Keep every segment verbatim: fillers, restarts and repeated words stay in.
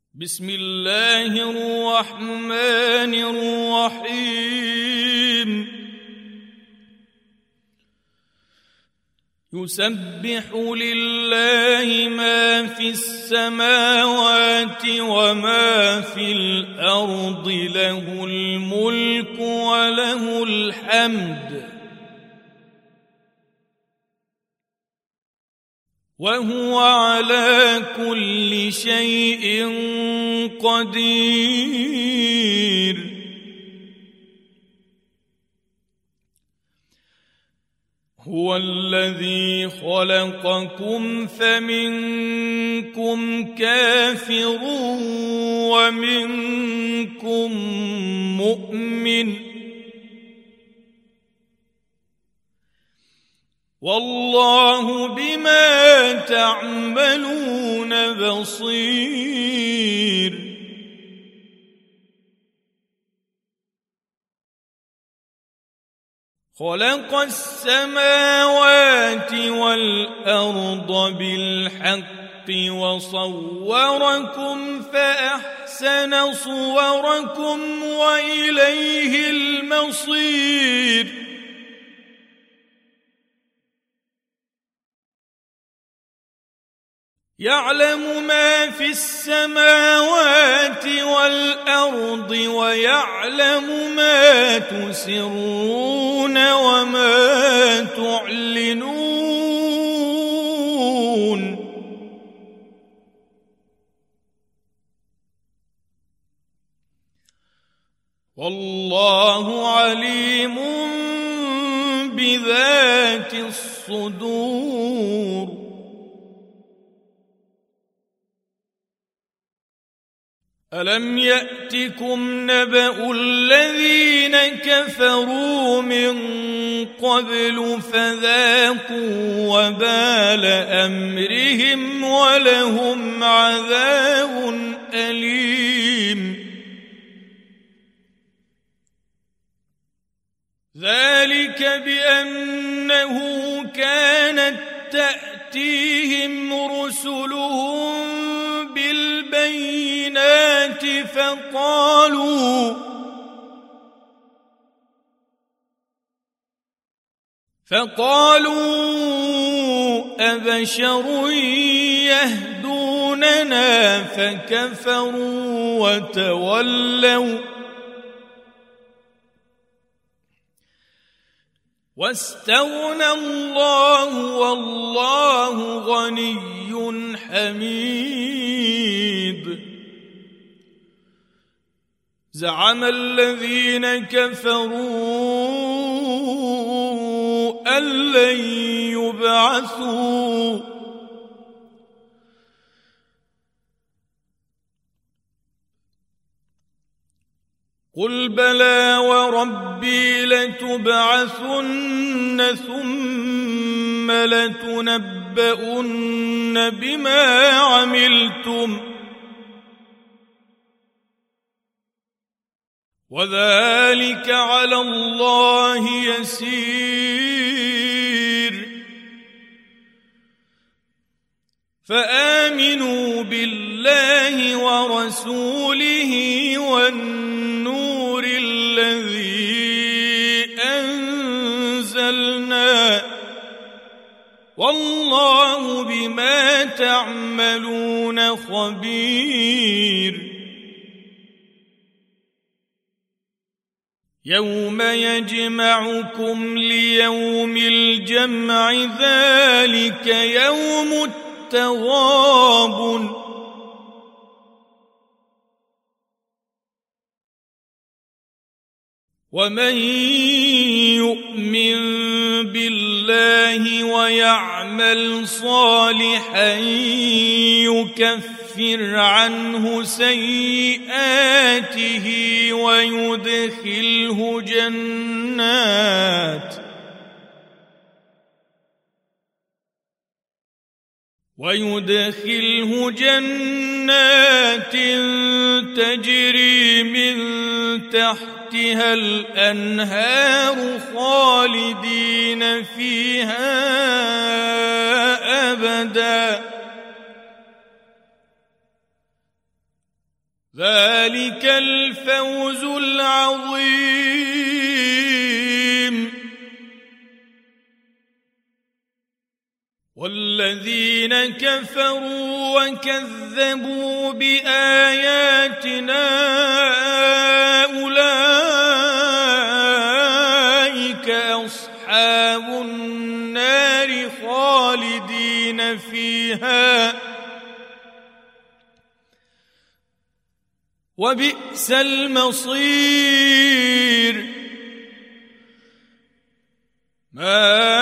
بسم الله الرحمن الرحيم يسبح لله ما في السماوات وما في الأرض له الملك وله الحمد وهو على كل شيء قدير هو الذي خلقكم فمنكم كافر ومنكم مؤمن والله بما تعملون بصير خلق السماوات والأرض بالحق وصوركم فأحسن صوركم وإليه المصير يعلم ما في السماوات والأرض ويعلم ما تسرون وما تعلنون والله عليم بذات الصدور ألم يأتكم نبأ الذين كفروا من قبل فذاقوا وبال أمرهم ولهم عذاب أليم ذلك بأنه كانت تأتيهم رسلهم بالبينات فقالوا فقالوا أبشر يهدوننا فكفروا وتولوا واستغنى الله والله غني حميد زعم الذين كفروا أن لن يبعثوا قل بلى وربي لتبعثن ثم لتنبؤن بما عملتم وذلك على الله يسير فآمنوا بالله ورسوله والنور الذي أنزلنا والله بما تعملون خبير يوم يجمعكم ليوم الجمع ذلك يوم التغابن ومن يؤمن بالله ويعمل صالحا يكفر عنه سيئاته ويدخله جنات ويدخله جنات تجري من تحتها الأنهار خالدين فيها أبدا ذلك الفوز العظيم. والذين كفروا وكذبوا بآياتنا أولئك أصحاب النار خالدين فيها وبئس المصير. ما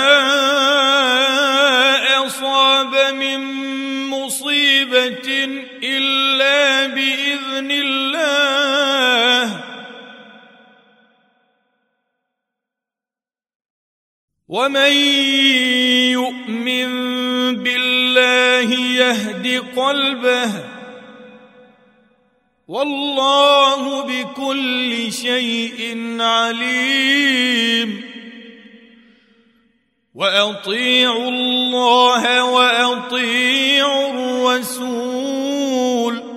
أصاب من مصيبة إلا بإذن الله ومن يؤمن بالله يهد قلبه والله بكل شيء عليم. وأطيعوا الله وأطيعوا الرسول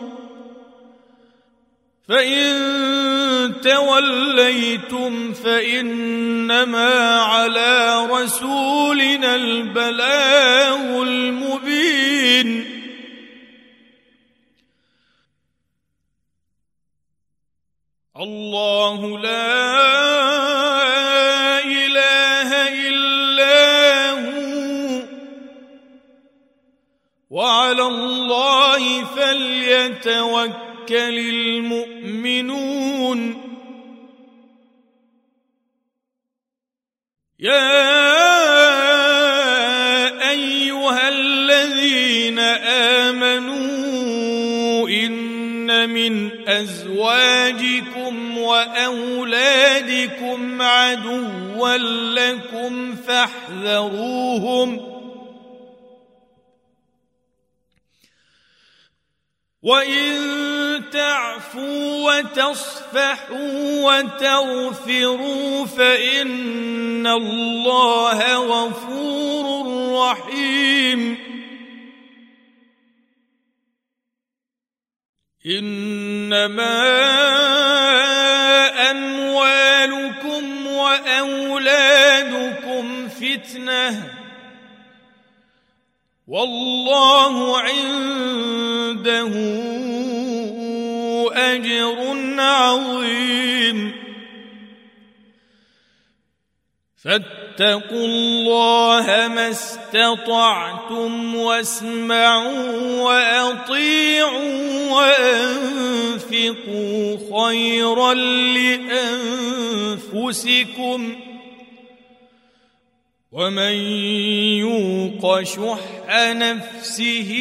فإن توليتم فإنما على رسولنا البلاغ المبين. الله لا إله إلا هو وعلى الله فليتوكل المؤمنون. يا أيها الذين آمنوا إن من أزواجكم وأولادكم عدوا لكم فاحذروهم وإن تعفوا وتصفحوا وتغفروا فإن الله غفور رحيم. إنما أموالكم وأولادكم فتنة والله عنده أجر عظيم. فاتقوا الله ما استطعتم واسمعوا وأطيعوا وأنفقوا خيرا لأنفسكم ومن يوق شح نفسه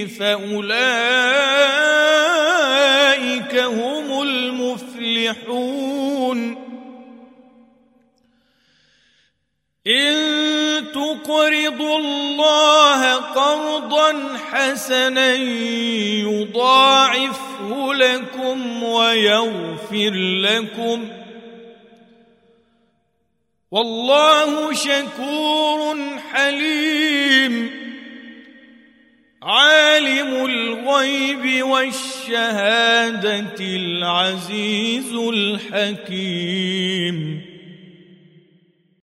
فأولئك هم المفلحون. إن تقرضوا الله قرضا حسنا يضاعفه لكم ويغفر لكم والله شكور حليم. عالم الغيب والشهادة العزيز الحكيم.